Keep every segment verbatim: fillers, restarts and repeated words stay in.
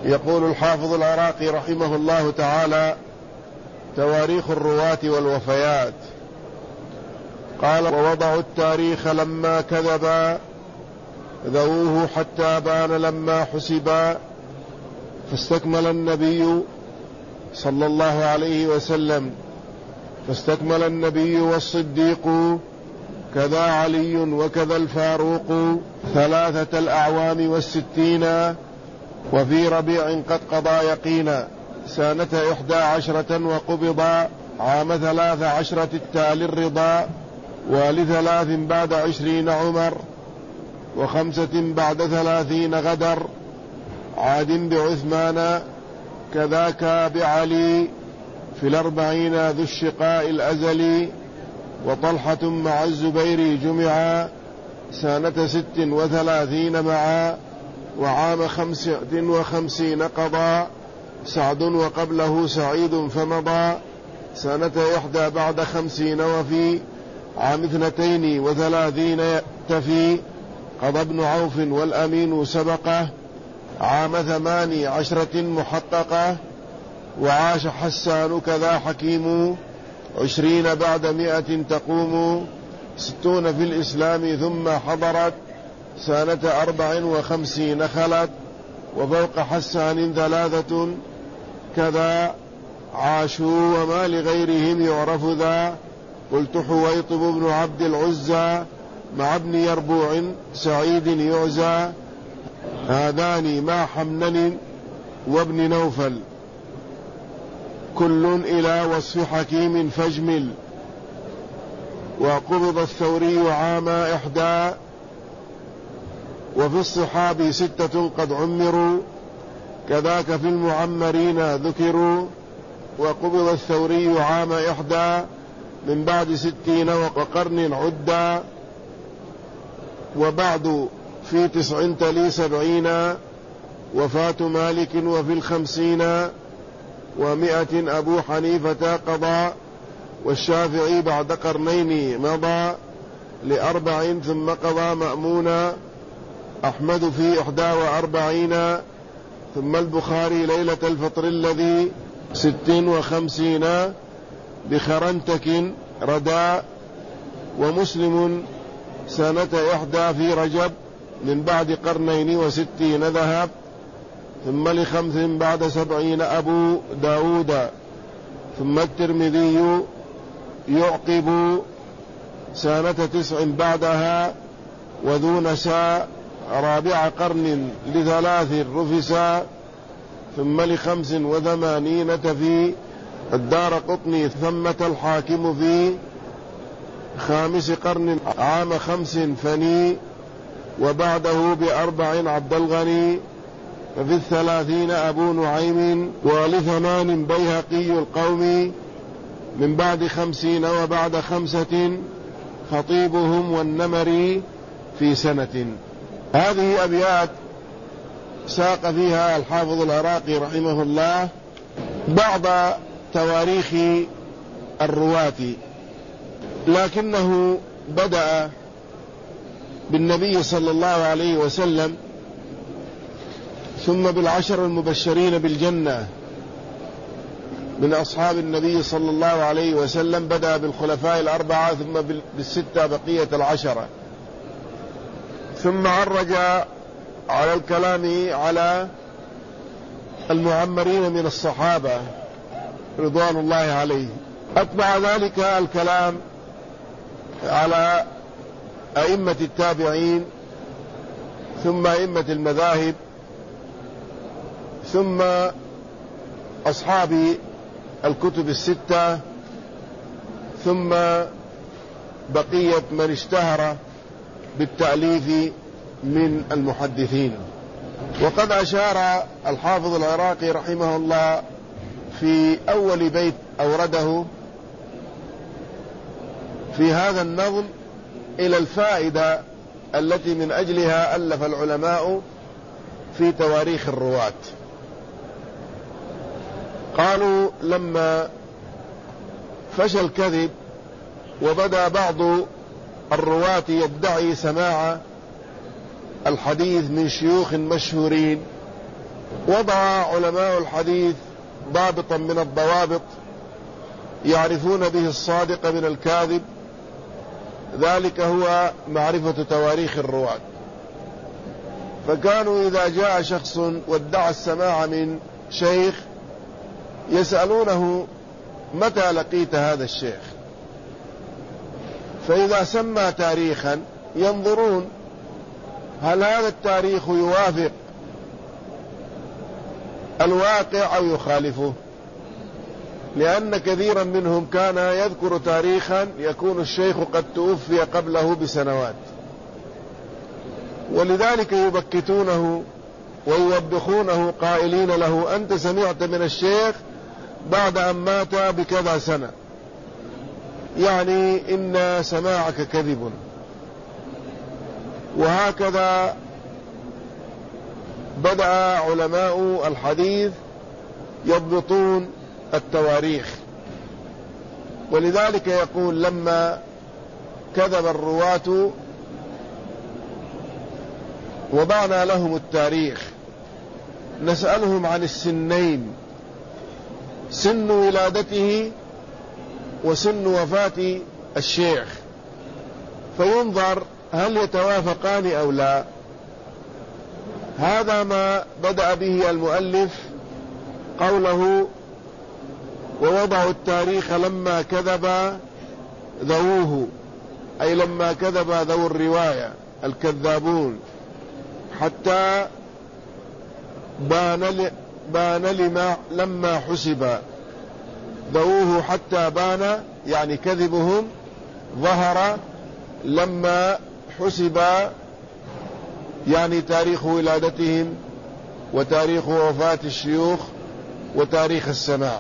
يقول الحافظ العراقي رحمه الله تعالى: تواريخ الرواة والوفيات. قال: ووضعوا التاريخ لما كذبا، ذووه حتى بان لما حسبا، فاستكمل النبي صلى الله عليه وسلم فاستكمل النبي والصديق، كذا علي وكذا الفاروق، ثلاثة الأعوام والستين، وفي ربيع قد قضى يقينا، سنة إحدى عشرة وقبضا، عام ثلاث عشرة التالي الرضا، ولثلاث بعد عشرين عمر، وخمسة بعد ثلاثين غدر، عاد بعثمان كذاك بعلي، في الأربعين ذو الشقاء الأزلي، وطلحة مع الزبير جمعا، سنة ست وثلاثين معا، وعام خمسة وخمسين قضى، سعد وقبله سعيد فمضى، سنة إحدى بعد خمسين، وفي عام اثنتين وثلاثين يأتفي، قضى ابن عوف والأمين سبقه، عام ثمان عشرة محققة، وعاش حسان كذا حكيم، عشرين بعد مئة تقوم، ستون في الإسلام ثم حضرت، سنة أربع وخمسين خلت، وفوق حسان ثلاثة كذا عاشوا، وما لغيرهم يعرف ذا، قلت حويطب بن عبد العزى، مع ابن يربوع سعيد يعزى، هذان مع حمنن وابن نوفل، كل إلى وصف حكيم فاجمل، وقبض الثوري عام إحدى، وفي الصحاب ستة قد عمروا، كذاك في المعمرين ذكروا، وقبض الثوري عام إحدى، من بعد ستين وقرن عدا، وبعد في تسع تلي سبعين، وفاة مالك وفي الخمسين، ومائة أبو حنيفة قضى، والشافعي بعد قرنين مضى، لأربع ثم قضى مأمونا، أحمد في إحدى وأربعين، ثم البخاري ليلة الفطر الذي ست وخمسين، بخرنتك ردا، ومسلم سنة إحدى في رجب، من بعد قرنين وستين ذهب، ثم لخمس بعد سبعين أبو داود، ثم الترمذي يعقب سنة تسع بعدها، وذو نساء رابع قرن لثلاث رفسا، ثم لخمس وثمانين تفي، الدار قطني ثمة الحاكم في خامس قرن عام خمس فني، وبعده بأربع عبد الغني، ففي الثلاثين أبو نعيم، ولثمان بيهقي القوم، من بعد خمسين وبعد خمسة خطيبهم والنمري في سنة. هذه أبيات ساق فيها الحافظ العراقي رحمه الله بعض تواريخ الرواة، لكنه بدأ بالنبي صلى الله عليه وسلم، ثم بالعشر المبشرين بالجنة من أصحاب النبي صلى الله عليه وسلم، بدأ بالخلفاء الأربعة، ثم بالستة بقية العشرة، ثم عرج على الكلام على المعمرين من الصحابة رضوان الله عليهم، أتبع ذلك الكلام على أئمة التابعين، ثم أئمة المذاهب، ثم أصحاب الكتب الستة، ثم بقية من اشتهر بالتأليف من المحدثين. وقد أشار الحافظ العراقي رحمه الله في أول بيت أورده في هذا النظم إلى الفائدة التي من أجلها ألف العلماء في تواريخ الرواة. قالوا لما فشى الكذب وبدأ بعض الرواة يدعي سماع الحديث من شيوخ مشهورين وضع علماء الحديث ضابطا من الضوابط يعرفون به الصادق من الكاذب، ذلك هو معرفة تواريخ الرواة. فكانوا إذا جاء شخص وادعى السماع من شيخ يسألونه: متى لقيت هذا الشيخ؟ فإذا سمى تاريخا ينظرون هل هذا التاريخ يوافق الواقع أو يخالفه، لأن كثيرا منهم كان يذكر تاريخا يكون الشيخ قد توفي قبله بسنوات، ولذلك يبكتونه ويوبخونه قائلين له: أنت سمعت من الشيخ بعد أن مات بكذا سنة، يعني إن سماعك كذب. وهكذا بدأ علماء الحديث يضبطون التواريخ، ولذلك يقول: لما كذب الرواة وضعنا لهم التاريخ نسألهم عن السنين، سن ولادته وسن وفاة الشيخ، فينظر هل يتوافقان أو لا. هذا ما بدأ به المؤلف قوله: ووضعوا التاريخ لما كذب ذووه، أي لما كذب ذو الرواية الكذابون، حتى بان بان لما لما حسب ذووه، حتى بان يعني كذبهم ظهر لما حسب، يعني تاريخ ولادتهم وتاريخ وفاة الشيوخ وتاريخ السماع.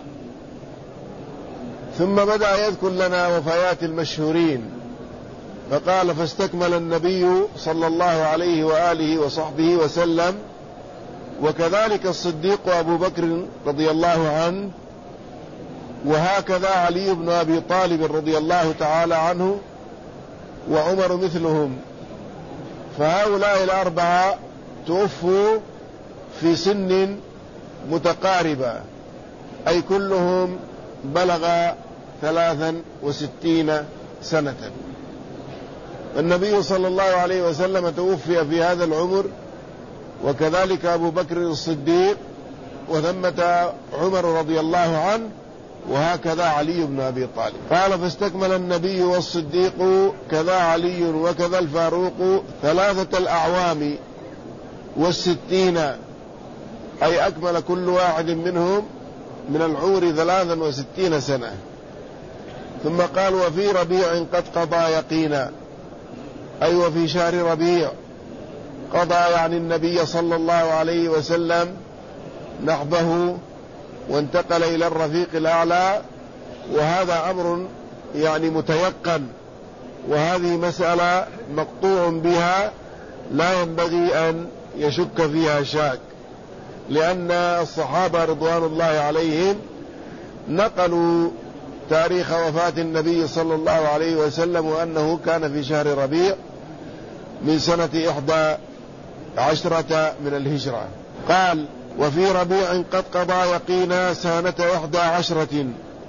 ثم بدأ يذكر لنا وفيات المشهورين، فقال: فاستكمل النبي صلى الله عليه وآله وصحبه وسلم، وكذلك الصديق أبو بكر رضي الله عنه، وهكذا علي بن أبي طالب رضي الله تعالى عنه، وعمر مثلهم. فهؤلاء الأربعة توفوا في سن متقاربة، أي كلهم بلغ ثلاثا وستين سنة. النبي صلى الله عليه وسلم توفي في هذا العمر، وكذلك أبو بكر الصديق، وثمة عمر رضي الله عنه، وهكذا علي بن أبي طالب. قال: فاستكمل النبي والصديق كذا علي وكذا الفاروق ثلاثة الأعوام والستين، أي أكمل كل واحد منهم من العمر ثلاثا وستين سنة. ثم قال: وفي ربيع قد قضى يقينا، أي وفي شهر ربيع قضى يعني النبي صلى الله عليه وسلم نحبه وانتقل إلى الرفيق الأعلى، وهذا أمر يعني متيقن، وهذه مسألة مقطوع بها لا ينبغي أن يشك فيها شاك، لأن الصحابة رضوان الله عليهم نقلوا تاريخ وفاة النبي صلى الله عليه وسلم وأنه كان في شهر ربيع من سنة إحدى عشرة من الهجرة. قال: وفي ربيع قد قضى يقينا سنة إحدى عشرة،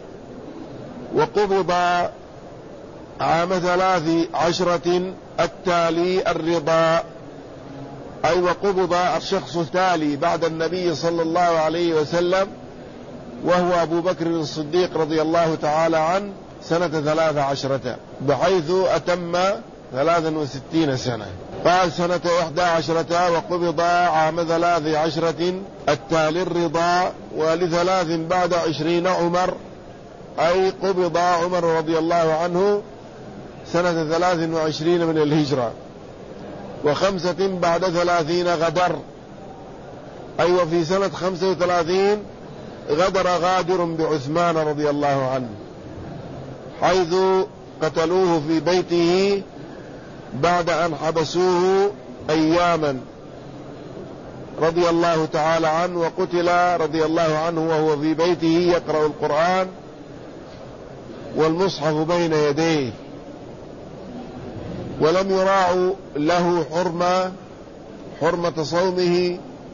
وقبض عام ثلاث عشرة التالي الرضا، أي وقبض الشخص التالي بعد النبي صلى الله عليه وسلم، وهو أبو بكر الصديق رضي الله تعالى عنه، سنة ثلاث عشرة، بحيث أتم ثلاثا وستين سنة. قال: سنة إحدى عشرة، وقبض عام ثلاث عشرة التالي الرضا، ولثلاث بعد عشرين عمر، أي قبض عمر رضي الله عنه سنة ثلاث وعشرين من الهجرة. وخمسة بعد ثلاثين غدر، أي وفي سنة خمسة وثلاثين غدر غادر بعثمان رضي الله عنه، حيث قتلوه في بيته بعد أن حبسوه أياما رضي الله تعالى عنه، وقتل رضي الله عنه وهو في بيته يقرأ القرآن والمصحف بين يديه، ولم يراعوا له حرمة حرمة صومه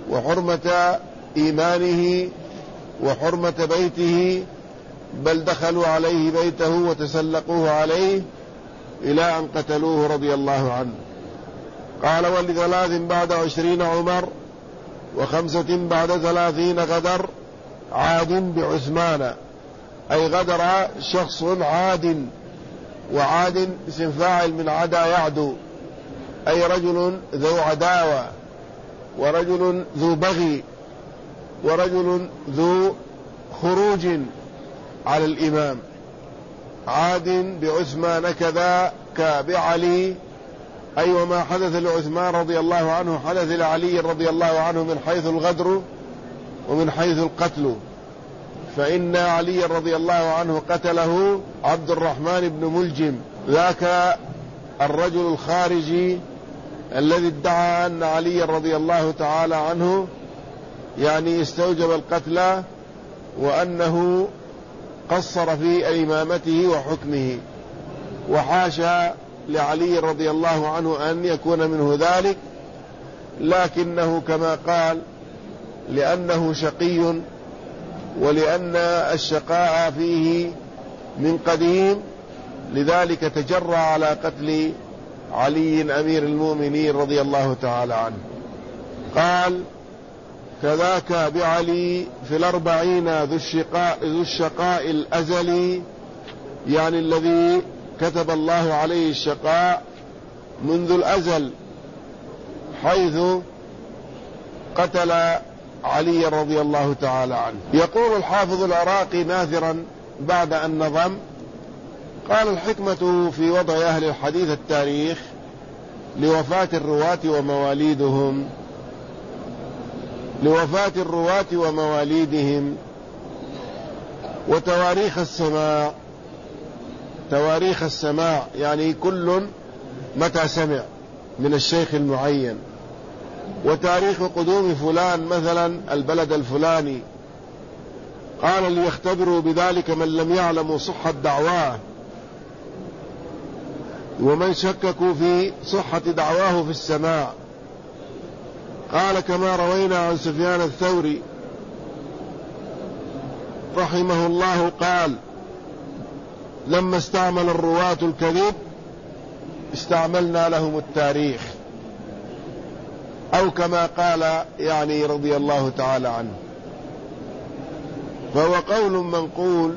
وحرمة إيمانه وحرمة بيته، بل دخلوا عليه بيته وتسلقوه عليه إلى أن قتلوه رضي الله عنه. قال: ولثلاث بعد عشرين عمر، وخمسة بعد ثلاثين غدر عاد بعثمان، أي غدر شخص عاد، وعاد اسم فاعل من عدا يعدو، أي رجل ذو عداوة، ورجل ذو بغي، ورجل ذو خروج على الإمام. عاد بعثمان كذاك بعلي، أي وما حدث لعثمان رضي الله عنه حدث لعلي رضي الله عنه من حيث الغدر ومن حيث القتل، فإن علي رضي الله عنه قتله عبد الرحمن بن ملجم، ذاك الرجل الخارجي الذي ادعى أن علي رضي الله تعالى عنه يعني استوجب القتل، وأنه قصر في إمامته وحكمه، وحاشا لعلي رضي الله عنه أن يكون منه ذلك، لكنه كما قال لأنه شقي، ولأن الشقاء فيه من قديم، لذلك تجرى على قتل علي أمير المؤمنين رضي الله تعالى عنه. قال: كذاك بعلي في الأربعين ذو الشقاء, ذو الشقاء الأزلي، يعني الذي كتب الله عليه الشقاء منذ الأزل، حيث قتل علي رضي الله تعالى عنه. يقول الحافظ العراقي ناثرا بعد أن نظم: قال: الحكمة في وضع أهل الحديث التاريخ لوفاة الرواة ومواليدهم لوفاة الرواة ومواليدهم وتواريخ السماع. تواريخ السماع يعني كل متى سمع من الشيخ المعين، وتاريخ قدوم فلان مثلا البلد الفلاني. قال: ليختبروا بذلك من لم يعلموا صحة دعواه، ومن شككوا في صحة دعواه في السماع. قال: كما روينا عن سفيان الثوري رحمه الله قال: لما استعمل الرواة الكذب استعملنا لهم التاريخ، أو كما قال يعني رضي الله تعالى عنه. فهو قول منقول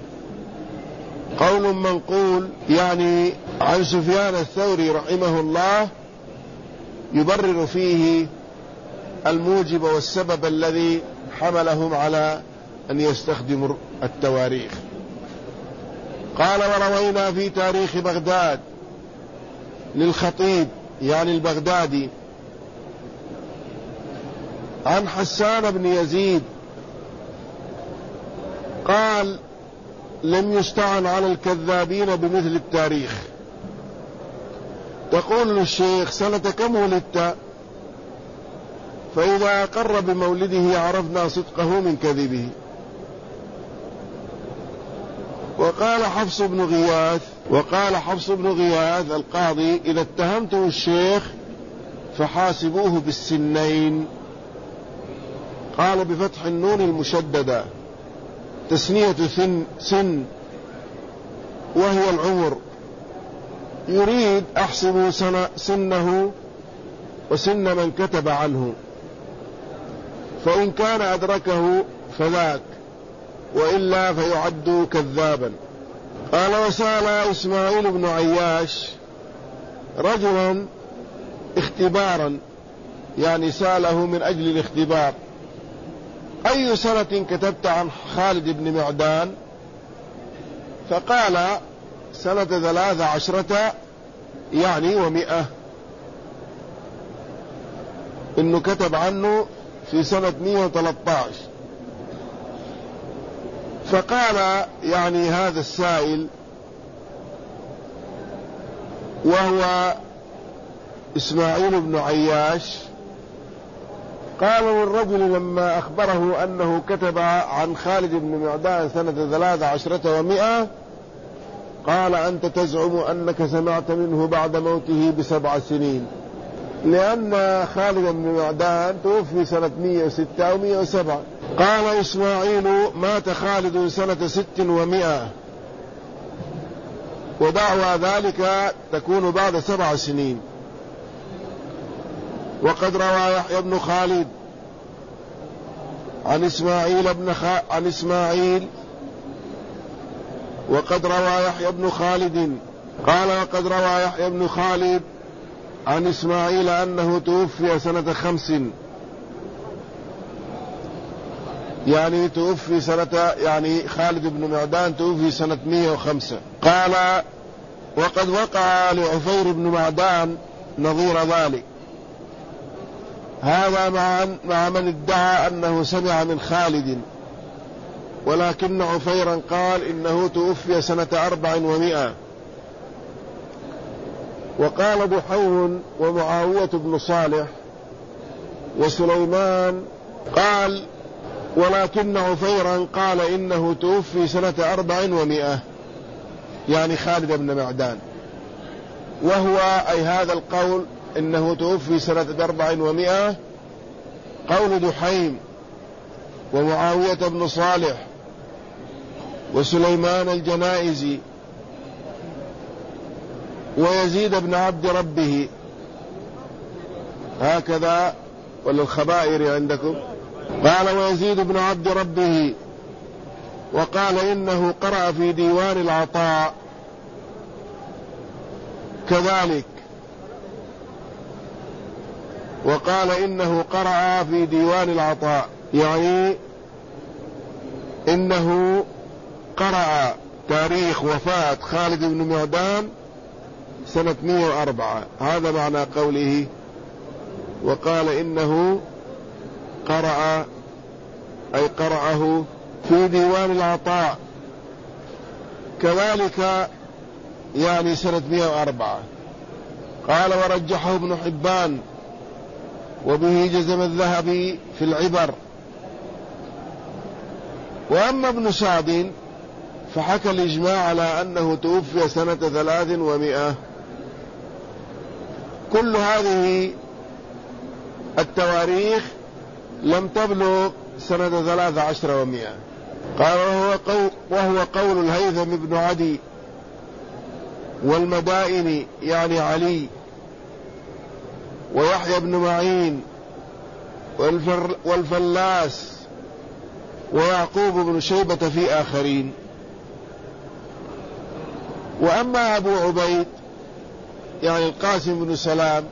قول منقول يعني عن سفيان الثوري رحمه الله، يبرر فيه الموجب والسبب الذي حملهم على أن يستخدموا التواريخ. قال: وروينا في تاريخ بغداد للخطيب يعني البغدادي عن حسان بن يزيد قال: لم يستعن على الكذابين بمثل التاريخ. تقول للشيخ: سنة كم ولدت؟ فإذا أقر بمولده عرفنا صدقه من كذبه. وقال حفص بن غياث وقال حفص بن غياث القاضي: إذا اتهمته الشيخ فحاسبوه بالسنين. قال: بفتح النون المشددة، تسنية سن, سن وهي العمر، يريد أحسب سنه وسن من كتب عنه، فإن كان أدركه فذاك، وإلا فيعد كذابا. قال: وسأل إسماعيل بن عياش رجلا اختبارا، يعني سأله من أجل الاختبار: أي سنة كتبت عن خالد بن معدان؟ فقال: سنة ثلاث عشرة يعني ومئة، إنه كتب عنه في سنة مئة وثلاثة عشر. فقال يعني هذا السائل وهو إسماعيل بن عياش، قال للرجل لما أخبره أنه كتب عن خالد بن معدان سنة ثلاث عشرة ومئة، قال: أنت تزعم أنك سمعت منه بعد موته بسبع سنين، لأن خالد بن معدان توفي سنة مئة وستة أو مئة وسبعة. قال إسماعيل مات خالد سنة ست ومئة، ودعوى ذلك تكون بعد سبع سنين. وقد روى يحيى بن خالد عن إسماعيل بن خ... عن إسماعيل وقد روى يحيى بن خالد قال وقد روى يحيى بن خالد عن إسماعيل أنه توفي سنة خمس، يعني توفي سنة يعني خالد بن معدان توفي سنة مئة وخمسة. قال وقد وقع لعفير بن معدان نظير ذلك، هذا مع مع من ادعى أنه سمع من خالد، ولكن عفيرا قال إنه توفي سنة أربع ومئة. وقال بحير ومعاوية بن صالح وسليمان قال ولكن عفيرا قال إنه توفي سنة أربع ومئة، يعني خالد بن معدان، وهو أي هذا القول إنه توفي سنة أربع ومئة قول دحيم ومعاوية بن صالح وسليمان الجنائزي ويزيد بن عبد ربه. هكذا ولا الخبائر عندكم؟ قال ويزيد بن عبد ربه، وقال إنه قرأ في ديوان العطاء كذلك، وقال إنه قرأ في ديوان العطاء، يعني إنه قرأ تاريخ وفاة خالد بن معدان سنة مئة وأربعة، هذا معنى قوله وقال إنه قرأ أي قرأه في ديوان العطاء كذلك، يعني سنة مئة وأربعة. قال ورجحه ابن حبان وبه جزم الذهبي في العبر. وأما ابن سعد فحكى الإجماع على أنه توفي سنة ثلاث ومئة. كل هذه التواريخ لم تبلغ سنة ثلاث عشر ومئة. قال وهو قول, وهو قول الهيثم بن عدي والمدائن يعني علي ويحيى بن معين والفلاس ويعقوب بن شيبة في آخرين. وأما أبو عبيد يعني القاسم بن سلام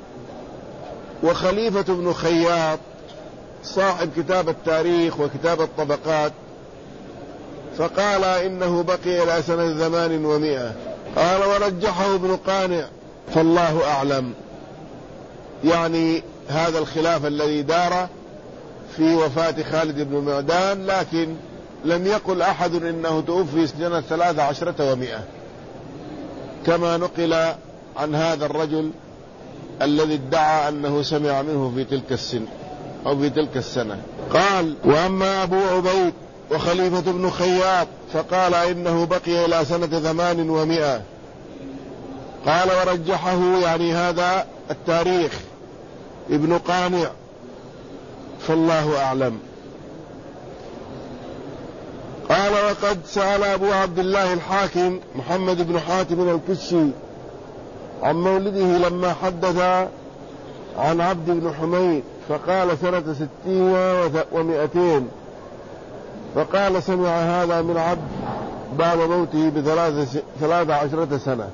وخليفة بن خياط صاحب كتاب التاريخ وكتاب الطبقات فقال إنه بقي إلى سنة ثمان ومئة. قال ورجحه ابن قانع فالله أعلم، يعني هذا الخلاف الذي دار في وفاة خالد بن معدان، لكن لم يقل أحد إنه توفي سنة ثلاث عشرة ومئة كما نقل عن هذا الرجل الذي ادعى أنه سمع منه في تلك السنة أو في تلك السنة. قال وأما أبو عبيد وخليفة بن خياط فقال إنه بقي إلى سنة ثمان ومئة. قال ورجحه يعني هذا التاريخ ابن قانع فالله أعلم. قال وقد سأل أبو عبد الله الحاكم محمد بن حاتم الكشي عن مولده لما حدث عن عبد بن حميد فقال سنة ستين ومئتين، فقال سمع هذا من عبد بعد موته بثلاث عشرة سنة.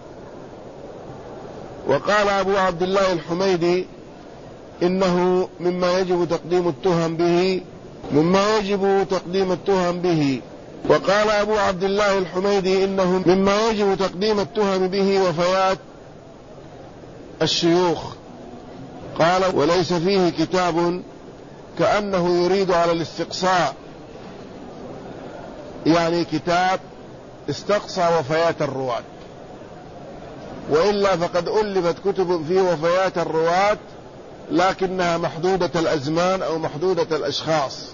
وقال أبو عبد الله الحميدي إنه مما يجب تقديم التهم به مما يجب تقديم التهم به وقال أبو عبد الله الحميدي إنه مما يجب تقديم التهم به وفيات الشيوخ. قال وليس فيه كتاب كأنه يريد على الاستقصاء، يعني كتاب استقصى وفيات الرواة، وإلا فقد ألفت كتب في وفيات الرواة لكنها محدودة الأزمان أو محدودة الأشخاص.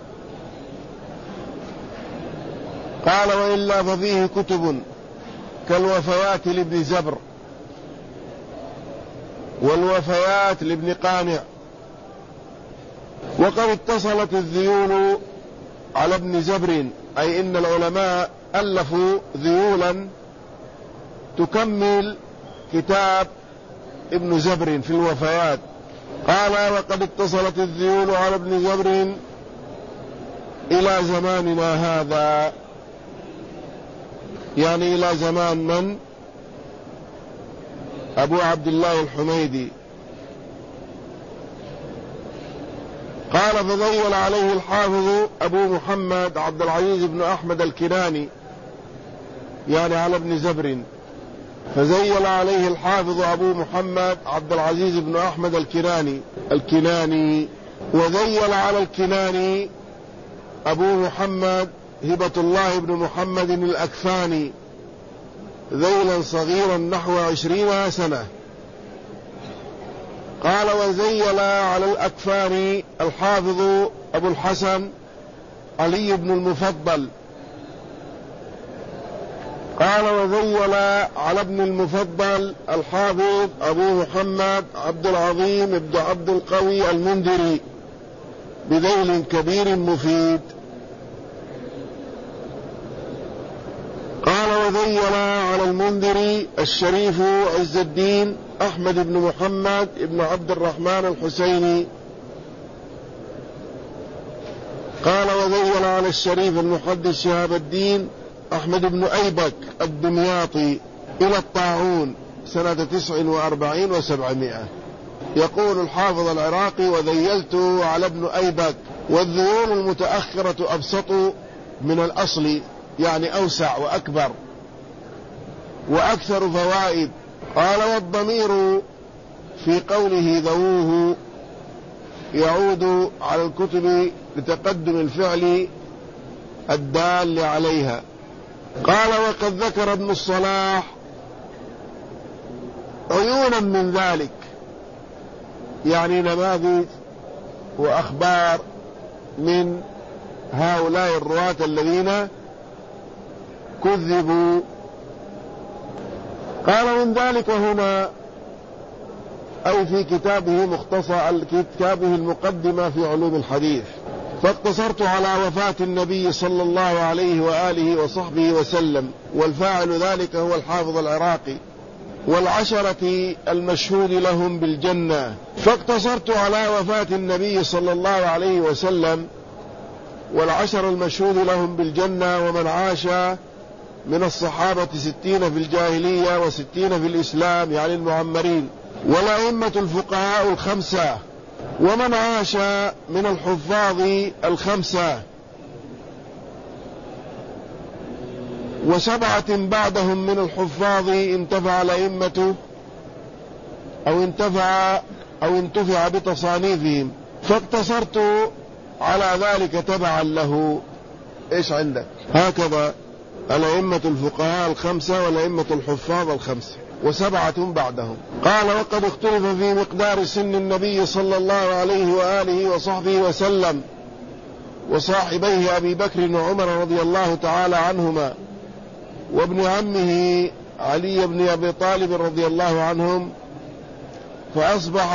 قال وإلا ففيه كتب كالوفيات لابن زبر والوفيات لابن قانع. وقد اتصلت الذيول على ابن زبر، أي إن العلماء ألفوا ذيولا تكمل كتاب ابن زبر في الوفيات. قال: وقد اتصلت الذيول على ابن زبر إلى زماننا هذا، يعني إلى زمان من؟ أبو عبد الله الحميدي. قال: فذيل عليه الحافظ أبو محمد عبد العزيز بن أحمد الكناني، يعني على ابن زبر. فزيل عليه الحافظ أبو محمد عبد العزيز بن أحمد الكناني الكناني وذيل على الكناني أبو محمد هبة الله بن محمد الأكفاني ذيلا صغيرا نحو عشرين سنة. قال: وزيل على الأكفاني الحافظ أبو الحسن علي بن المفضل. قال: وزيل على ابن المفضل الحافظ أبو محمد عبد العظيم بن عبد القوي المنذري بذيل كبير مفيد. قال: وذيل على المنذري الشريف عز الدين أحمد بن محمد بن عبد الرحمن الحسيني. قال: وذيل على الشريف المحدث شهاب الدين أحمد بن أيبك الدمياطي إلى الطاعون سنة تسع وأربعين وسبعمائة. يقول الحافظ العراقي: وذيلت على ابن أيبك. والذيول المتأخرة أبسط من الأصل، يعني أوسع وأكبر وأكثر فوائد. قال: والضمير في قوله ذووه يعود على الكتب لتقدم الفعل الدال عليها. قال: وقد ذكر ابن الصلاح عيونا من ذلك، يعني نماذج وأخبار من هؤلاء الرواة الذين كذبوا. قال: من ذلك هنا، أي في كتابه مختصر كتابه المقدمة في علوم الحديث. فاقتصرت على وفاة النبي صلى الله عليه وآله وصحبه وسلم، والفاعل ذلك هو الحافظ العراقي، والعشرة المشهود لهم بالجنة. فاقتصرت على وفاة النبي صلى الله عليه وسلم والعشر المشهود لهم بالجنة، ومن عاش من الصحابة ستين في الجاهلية وستين في الإسلام، يعني المعمرين، والأئمة الفقهاء الخمسة، ومن عاش من الحفاظ الخمسة، وسبعة بعدهم من الحفاظ انتفع الأئمة أو انتفع أو انتفع بتصانيفهم. فاقتصرت على ذلك تبعا له. إيش عندك؟ هكذا الأئمة الفقهاء الخمسة والأئمة الحفاظ الخمسة وسبعة بعدهم. قال: وقد اختلف في مقدار سن النبي صلى الله عليه وآله وصحبه وسلم وصاحبيه أبي بكر وعمر رضي الله تعالى عنهما، وابن عمه علي بن أبي طالب رضي الله عنهم، فأصبح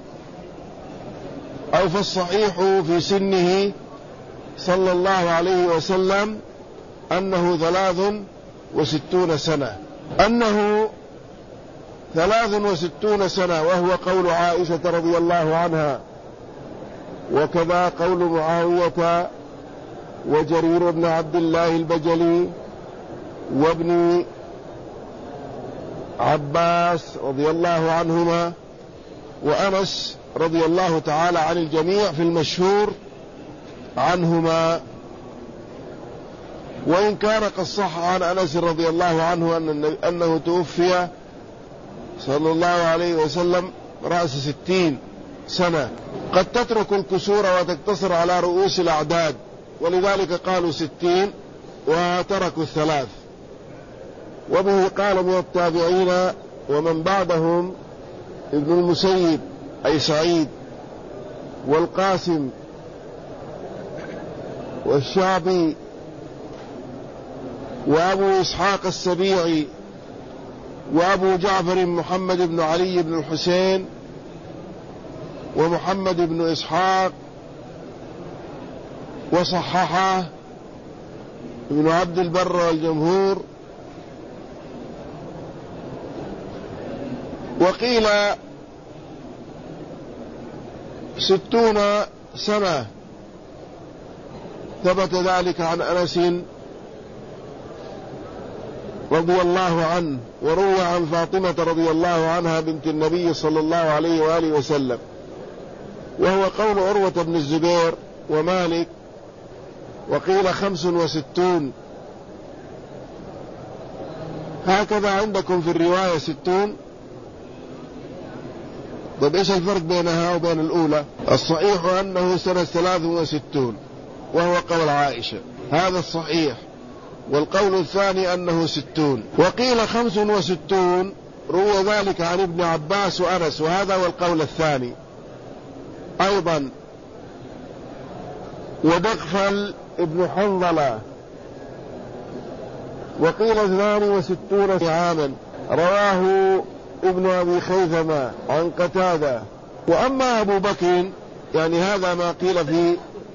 أو فالصحيح في سنه صلى الله عليه وسلم أنه ثلاث وستون سنة أنه ثلاث وستون سنة وهو قول عائشة رضي الله عنها، وكذا قول معاوية وجرير بن عبد الله البجلي وابن عباس رضي الله عنهما وأنس رضي الله تعالى عن الجميع في المشهور عنهما. وإن كان قد صح عن أنس رضي الله عنه أنه توفي صلى الله عليه وسلم رأس ستين سنة، قد تترك الكسور وتقتصر على رؤوس الأعداد، ولذلك قالوا ستين وتركوا الثلاث. وبه قال من التابعين ومن بعدهم ابن المسيب أي سعيد، والقاسم، والشعبي، وأبو إسحاق السبيعي، وأبو جعفر محمد بن علي بن الحسين ومحمد بن إسحاق، وصححه ابن عبد البر والجمهور. وقيل ستون سنة، ثبت ذلك عن أنس رضي الله عنه، وروى عن فاطمة رضي الله عنها بنت النبي صلى الله عليه وآله وسلم، وهو قول عروة بن الزبير ومالك. وقيل خمس وستون، هكذا عندكم في الرواية ستون. طيب إيش الفرق بينها وبين الأولى؟ الصحيح أنه سنة ثلاث وستون وهو قول عائشة، هذا الصحيح. والقول الثاني أنه ستون. وقيل خمس وستون، روى ذلك عن ابن عباس وأنس، وهذا هو القول الثاني أيضا. ودغفل ابن حنظلة. وقيل اثنان وستون عاما، رواه ابن أبي خيثمة عن قتادة. وأما أبو بكر يعني هذا ما قيل فيه،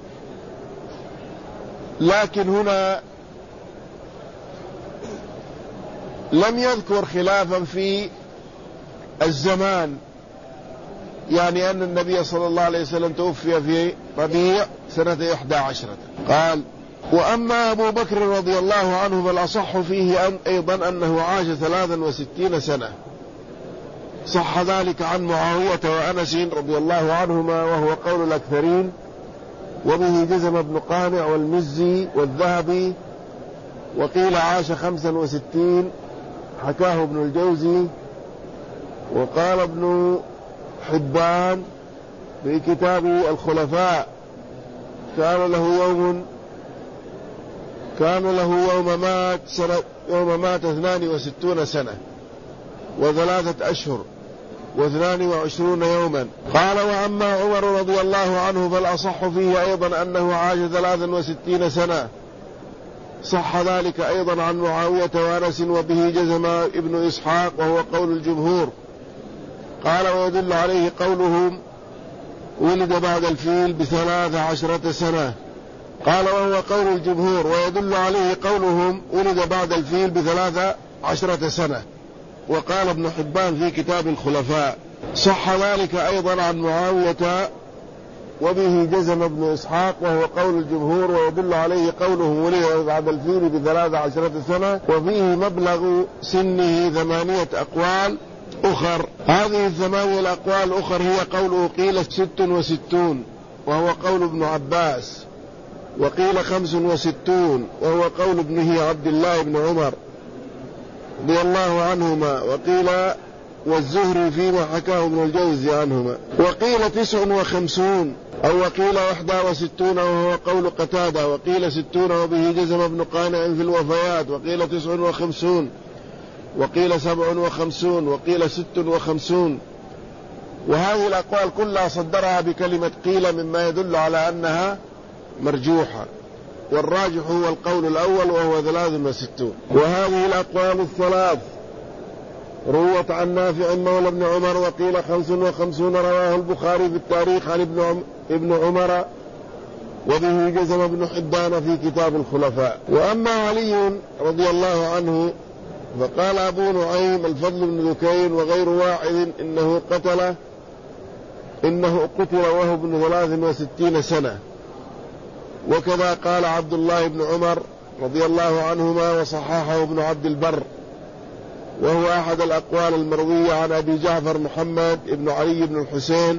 لكن هنا لم يذكر خلافا في الزمان، يعني أن النبي صلى الله عليه وسلم توفي في ربيع سنة إحدى عشرة. قال: وأما أبو بكر رضي الله عنه فالأصح فيه أن أيضا أنه عاش ثلاثا وستين سنة، صح ذلك عن معاوية وأنس رضي الله عنهما، وهو قول الأكثرين، وبه جزم ابن قانع والمزي والذهبي. وقيل عاش خمسا وستين، حكاه ابن الجوزي. وقال ابن حبان في كتاب الخلفاء: كان له يوم كان له يوم مات سنة يوم مات اثنان وستون سنة وثلاثة أشهر واثنان وعشرون يوما. قال: وأما عمر رضي الله عنه فالأصح فيه أيضا أنه عاش ثلاثا وستين سنة، صح ذلك أيضا عن معاوية وأنس، وبه جزم ابن إسحاق وهو قول الجمهور. قال: ويدل عليه قولهم ولد بعد الفيل بثلاث عشرة سنة. قال: وهو قول الجمهور، ويدل عليه قولهم ولد بعد الفيل بثلاث عشرة سنة. وقال ابن حبان في كتاب الخلفاء: صح ذلك أيضا عن معاوية، وبه جزم ابن إسحاق وهو قول الجمهور. ويدل عليه قوله ولد بعد الفيل بثلاث عشرة سنة، وفيه مبلغ سنه ثمانية أقوال أخر. هذه الثمانية الأقوال الأخر هي قوله قيل ست وستون وهو قول ابن عباس، وقيل خمس وستون وهو قول ابنه عبد الله بن عمر رضي الله عنهما، وقيل والزهري فيما حكاه ابن الجوزي عنهما. وقيل تسع وخمسون أو وقيل واحدى وستون وهو قول قتادة، وقيل ستون وبه جزم ابن قانع في الوفيات، وقيل تسع وخمسون، وقيل سبع وخمسون، وقيل ست وخمسون. وهذه الأقوال كلها صدرها بكلمة قيل، مما يدل على أنها مرجوحة، والراجح هو القول الأول وهو ثلاث وستون. وهذه الأقوال الثلاث روت عن نافع مولى ابن عمر، وقيل خمس وخمسون رواه البخاري في التاريخ عن ابن, عم ابن عمر، وبه جزم ابن حبان في كتاب الخلفاء. وأما علي رضي الله عنه فقال أبو نعيم الفضل بن ذكين وغير واحد إنه قتل إنه قتل وهو ابن ثلاث وستين سنة. وكذا قال عبد الله بن عمر رضي الله عنهما، وصححه ابن عبد البر، وهو أحد الأقوال المروية عن أبي جعفر محمد بن علي بن الحسين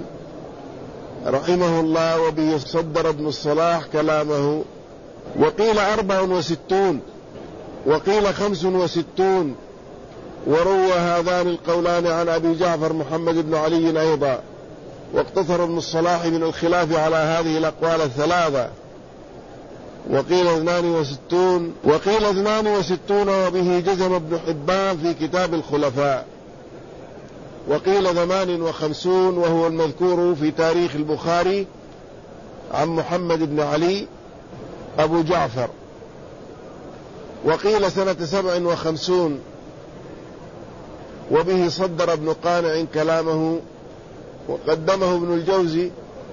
رحمه الله، وبه صدر ابن الصلاح كلامه. وقيل أربع وستون وقيل خمس وستون، وروى هذان القولان عن أبي جعفر محمد بن علي أيضا، واقتصر ابن الصلاح من الخلاف على هذه الأقوال الثلاثة. وقيل اثنان وستون وقيل اثنان وستون وبه جزم ابن حبان في كتاب الخلفاء. وقيل ثمان وخمسون وهو المذكور في تاريخ البخاري عن محمد بن علي أبو جعفر. وقيل سنة سبع وخمسون وبه صدر ابن قانع كلامه وقدمه ابن الجوزي.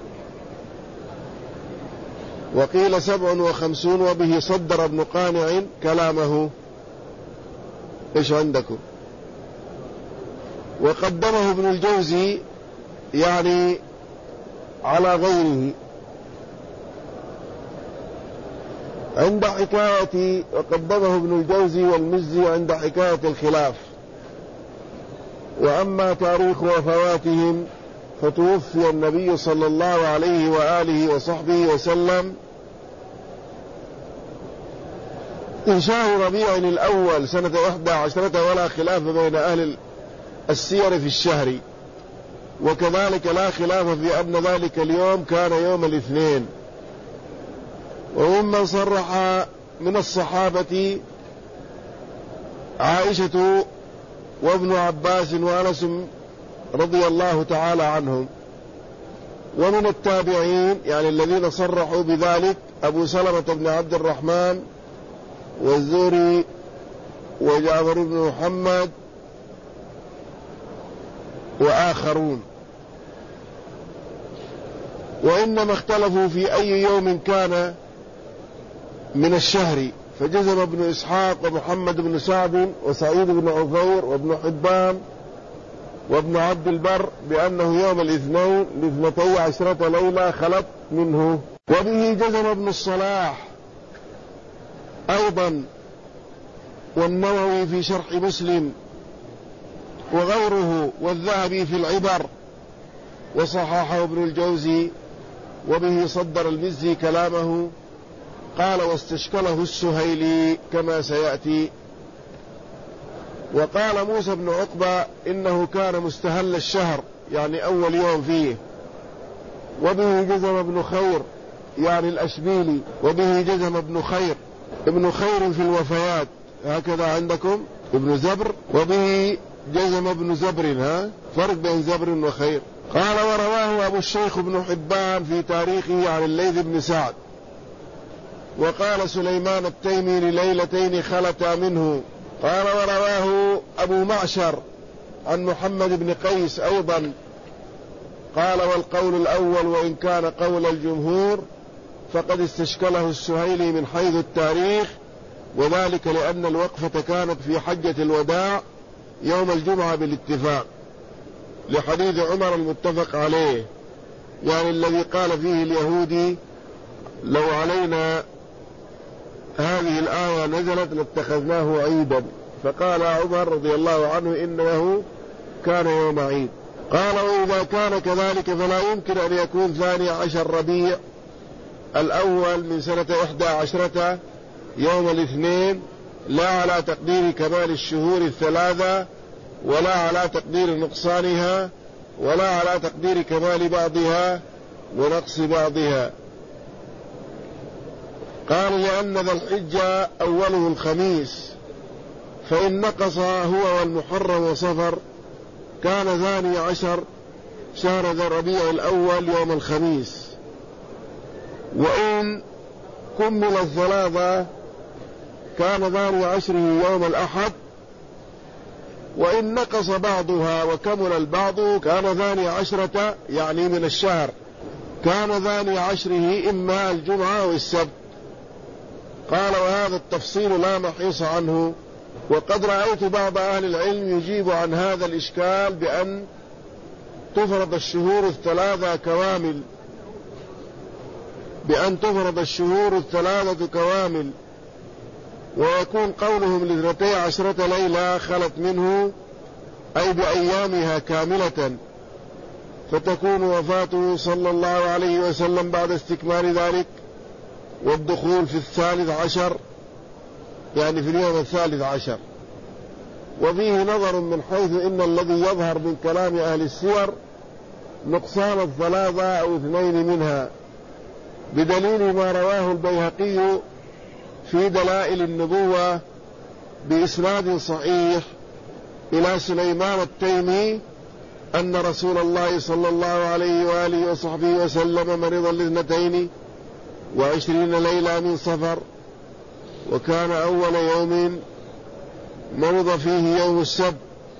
وقيل سبع وخمسون وبه صدر ابن قانع كلامه. إيش عندكم؟ وقدمه ابن الجوزي يعني على غيره. عند حكاية وقدمه ابن الجوزي والمزي عند حكاية الخلاف. وأما تاريخ وفواتهم فتوفي النبي صلى الله عليه وآله وصحبه وسلم في شهر ربيع الأول سنة إحدى عشرة، ولا خلاف بين أهل السير في الشهر، وكذلك لا خلاف في أن ذلك اليوم كان يوم الاثنين. وممن صرح من الصحابة عائشة وابن عباس وأنس رضي الله تعالى عنهم. ومن التابعين يعني الذين صرحوا بذلك أبو سلمة بن عبد الرحمن والزهري وجعفر بن محمد وآخرون. وإنما اختلفوا في أي يوم كان من الشهر، فجزم ابن إسحاق ومحمد بن سعد وسعيد بن عفير وابن حبان وابن عبد البر بأنه يوم الاثنين لاثنتي عشرة ليلة خلت منه. وبه جزم ابن الصلاح أيضا والنووي في شرح مسلم وغيره والذهبي في العبر، وصححه ابن الجوزي. وبه صدر المزي كلامه. قال واستشكله السهيلي كما سيأتي. وقال موسى بن عقبة إنه كان مستهل الشهر يعني أول يوم فيه. وبه جزم ابن خير يعني الأشبيلي. وبه جزم ابن خير ابن خير في الوفيات هكذا عندكم ابن زبر. وبه جزم ابن زبر، ها فرق بين زبر وخير. قال ورواه أبو الشيخ ابن حبان في تاريخه عن الليث بن سعد. وقال سليمان التيمي لليلتين خلتا منه. قال ورواه أبو معشر عن محمد بن قيس أيضا. قال والقول الأول وإن كان قول الجمهور فقد استشكله السهيلي من حيث التاريخ، وذلك لأن الوقفة كانت في حجة الوداع يوم الجمعة بالاتفاق لحديث عمر المتفق عليه، يعني الذي قال فيه اليهودي لو علينا هذه الآية نزلت لاتخذناه عيدا، فقال عمر رضي الله عنه إنه كان يوم عيد. قال وإذا كان كذلك فلا يمكن أن يكون ثاني عشر ربيع الأول من سنة إحدى عشرة يوم الاثنين، لا على تقدير كمال الشهور الثلاثة ولا على تقدير نقصانها ولا على تقدير كمال بعضها ونقص بعضها. قال لأن ذا الحجة أوله الخميس، فإن نقص هو والمحرم وصفر كان ثاني عشر شهر ذا الربيع الأول يوم الخميس. وإن كمل الثلاثة كان ثاني عشره يوم الأحد. وإن نقص بعضها وكمل البعض كان ثاني عشرة يعني من الشهر كان ثاني عشره إما الجمعة أو السبت. قال وهذا التفصيل لا محيص عنه. وقد رأيت بعض أهل العلم يجيب عن هذا الإشكال بأن تفرض الشهور الثلاثة كوامل بأن تفرض الشهور الثلاثة كوامل ويكون قولهم لاثنتي عشرة ليلة خلت منه أي بأيامها كاملة، فتكون وفاته صلى الله عليه وسلم بعد استكمال ذلك والدخول في الثالث عشر يعني في اليوم الثالث عشر. وفيه نظر من حيث إن الذي يظهر من كلام أهل السير نقصان الثلاثة أو اثنين منها، بدليل ما رواه البيهقي في دلائل النبوة بإسناد صحيح إلى سليمان التيمي أن رسول الله صلى الله عليه وآله وصحبه وسلم مرض لاثنتين وعشرين ليلة من صفر، وكان أول يوم مرض فيه يوم السبت،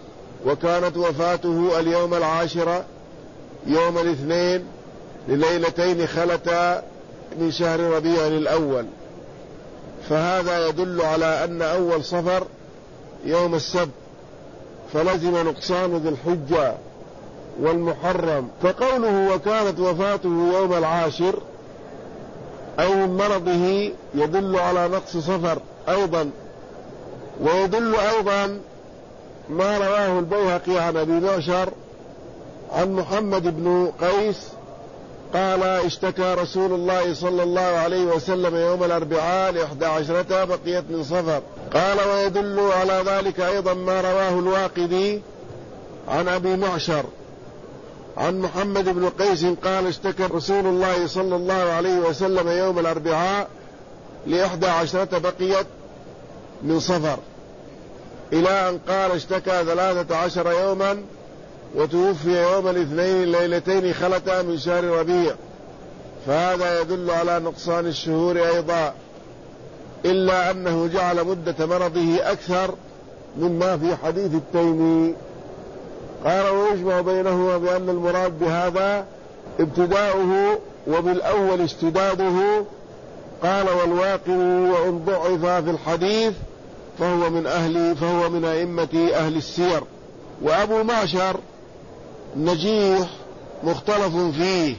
وكانت وفاته اليوم العاشر يوم الاثنين لليلتين خلتا من شهر ربيع الأول، فهذا يدل على أن أول صفر يوم السبت، فلزم نقصان ذي الحجة والمحرم. فقوله وكانت وفاته يوم العاشر أي من مرضه يدل على نقص صفر أيضا. ويدل أيضا ما رواه البيهقي عن أبي معشر عن محمد بن قيس قال اشتكى رسول الله صلى الله عليه وسلم يوم الأربعاء لإحدى عشرة بقيت من صفر. قال ويدل على ذلك أيضا ما رواه الواقدي عن أبي معشر عن محمد بن قيس قال اشتكى رسول الله صلى الله عليه وسلم يوم الأربعاء لإحدى عشرة بقيت من صفر، إلى أن قال اشتكى ثلاثة عشر يوما وتوفي يوم الاثنين ليلتين خلتا من شهر ربيع، فهذا يدل على نقصان الشهور أيضا، إلا أنه جعل مدة مرضه أكثر مما في حديث التيمي. قال ويجمع بينهما بأن المراد بهذا ابتداؤه وبالأول اشتداده. قال والواقع وإن ضعف في الحديث فهو من أهل فهو من أئمة أهل السير. وأبو معشر نجيح مختلف فيه.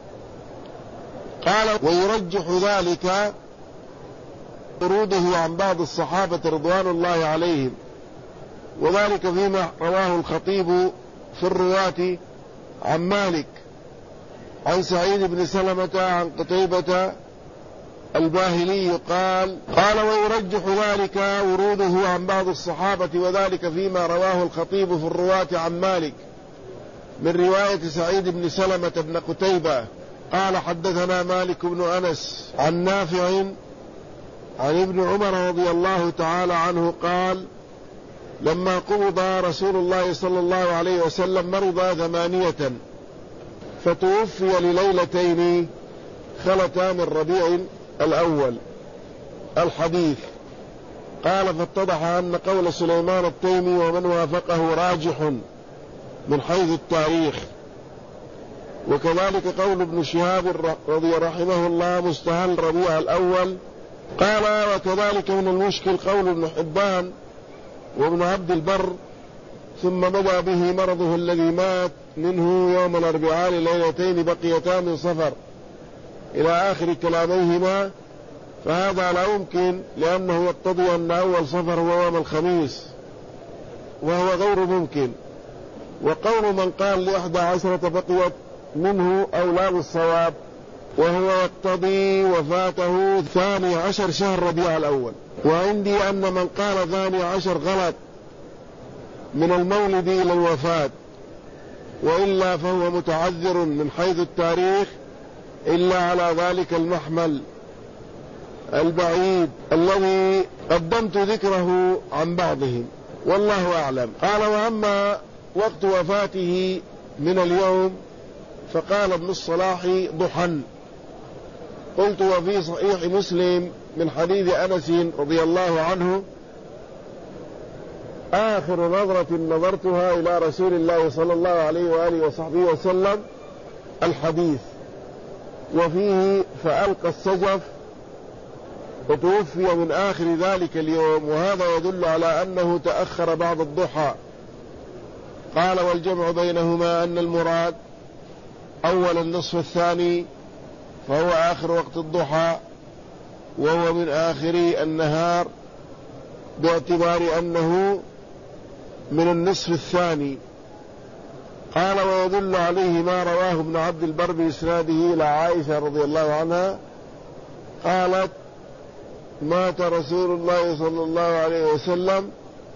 قال ويرجح ذلك وروده عن بعض الصحابة رضوان الله عليهم، وذلك فيما رواه الخطيب في الرواة عن مالك عن سعيد بن سلمة عن قتيبة الباهلي قال قال ويرجح ذلك وروده عن بعض الصحابة، وذلك فيما رواه الخطيب في الرواة عن مالك من رواية سعيد بن سلمة بن قتيبة قال حدثنا مالك بن أنس عن نافع عن ابن عمر رضي الله تعالى عنه قال لما قبض رسول الله صلى الله عليه وسلم مرض ثمانية فتوفي لليلتين خلتا من ربيع الأول. الحديث. قال فاتضح أن قول سليمان التيمي ومن وافقه راجح من حيث التاريخ، وكذلك قول ابن شهاب رضي رحمه الله مستهل ربيع الأول. قال وكذلك من المشكل قول ابن حبان وابن عبد البر ثم مضى به مرضه الذي مات منه يوم الأربعاء ليلتين بقيتا من صفر إلى آخر كلاميهما، فهذا لا يمكن لأنه يقتضي أن أول صفر هو يوم الخميس، وهو غير ممكن. وقول من قال لإحدى عشرة بقيت منه أولى بالصواب، وهو يقتضي وفاته ثاني عشر شهر ربيع الأول. وعندي أن من قال ثاني عشر غلط من المولد إلى الوفاة، وإلا فهو متعذر من حيث التاريخ إلا على ذلك المحمل البعيد الذي قدمت ذكره عن بعضهم، والله أعلم. قال وأما وقت وفاته من اليوم فقال ابن الصلاح ضحى. قلت وفي صحيح مسلم من حديث أنس رضي الله عنه آخر نظرة نظرتها إلى رسول الله صلى الله عليه وآله وصحبه وسلم الحديث، وفيه فألقى السجف وتوفي من آخر ذلك اليوم، وهذا يدل على أنه تأخر بعد الضحى. قال والجمع بينهما أن المراد أول النصف الثاني فهو آخر وقت الضحى، وهو من آخر النهار باعتبار أنه من النصف الثاني. قال ويدل عليه ما رواه ابن عبد البر بإسناده إلى عائشة رضي الله عنها قالت مات رسول الله صلى الله عليه وسلم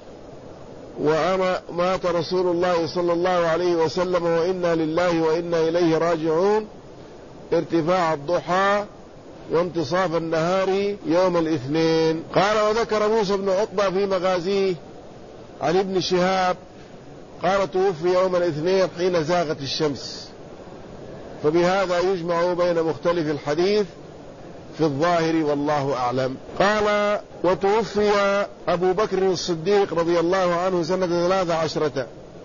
وأنا مات رسول الله صلى الله عليه وسلم وإنا لله وإنا إليه راجعون ارتفاع الضحى وانتصاف النهار يوم الاثنين. قال وذكر موسى بن عقبة في مغازيه عن ابن شهاب قال توفي يوم الاثنين حين زاغت الشمس، فبهذا يجمع بين مختلف الحديث في الظاهر والله أعلم. قال وتوفي أبو بكر الصديق رضي الله عنه سنة ثلاث عشرة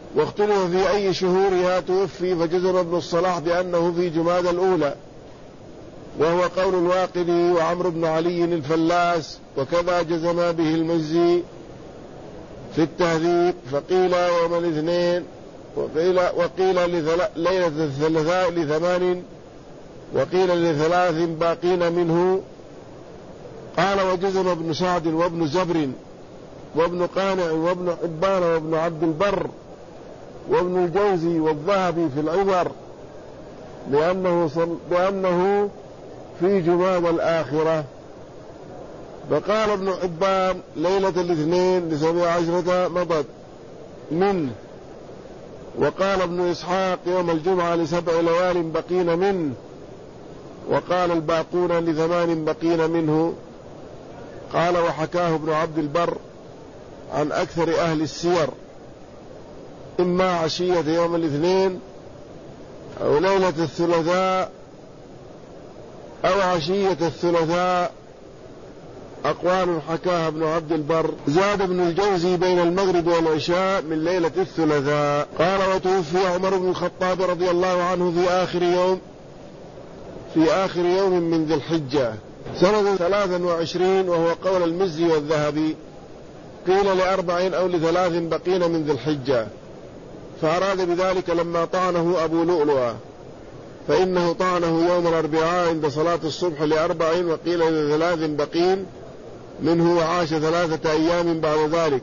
واختلف في أي شهورها توفي، فجزم ابن الصلاح بأنه في جماد الأولى، وهو قول الواقدي وعمرو بن علي الفلاس، وكذا جزم به المجزي في التهذيب، فقيل يوم الاثنين، وقيل, وقيل ليلة الثلاثاء لثمان، وقيل لثلاث باقين منه. قال وجزم ابن سعد وابن زبر وابن قانع وابن حبان وابن عبد البر وابن الجوزي والذهبي في العبر لأنه, لأنه في جماد الآخرة. فقال ابن حبان ليلة الاثنين لسبع عشرة مضت منه، وقال ابن إسحاق يوم الجمعة لسبع ليال بقين منه، وقال الباقون لثمان بقين منه. قال وحكاه ابن عبد البر عن أكثر أهل السير إما عشية يوم الاثنين أو ليلة الثلاثاء أو عشية الثلاثاء، أقوال حكاها ابن عبد البر. زاد ابن الجوزي بين المغرب والعشاء من ليلة الثلاثاء. قال وتوفي عمر بن الخطاب رضي الله عنه في آخر يوم في آخر يوم من ذي الحجة سنة ثلاث وعشرين، وهو قول المزي والذهبي، قيل لأربع أو لثلاث بقين من ذي الحجة، فأراد بذلك لما طعنه أبو لؤلؤة، فإنه طعنه يوم الأربعاء عند صلاة الصبح لأربع، وقيل لثلاث بقين منه، وعاش ثلاثة أيام بعد ذلك.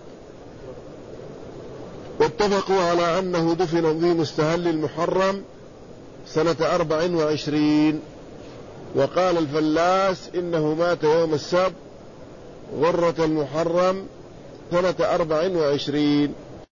واتفقوا على أنه دفن في مستهل المحرم سنة أربع وعشرين. وقال الفلاس إنه مات يوم السبت غرة المحرم سنة أربع وعشرين.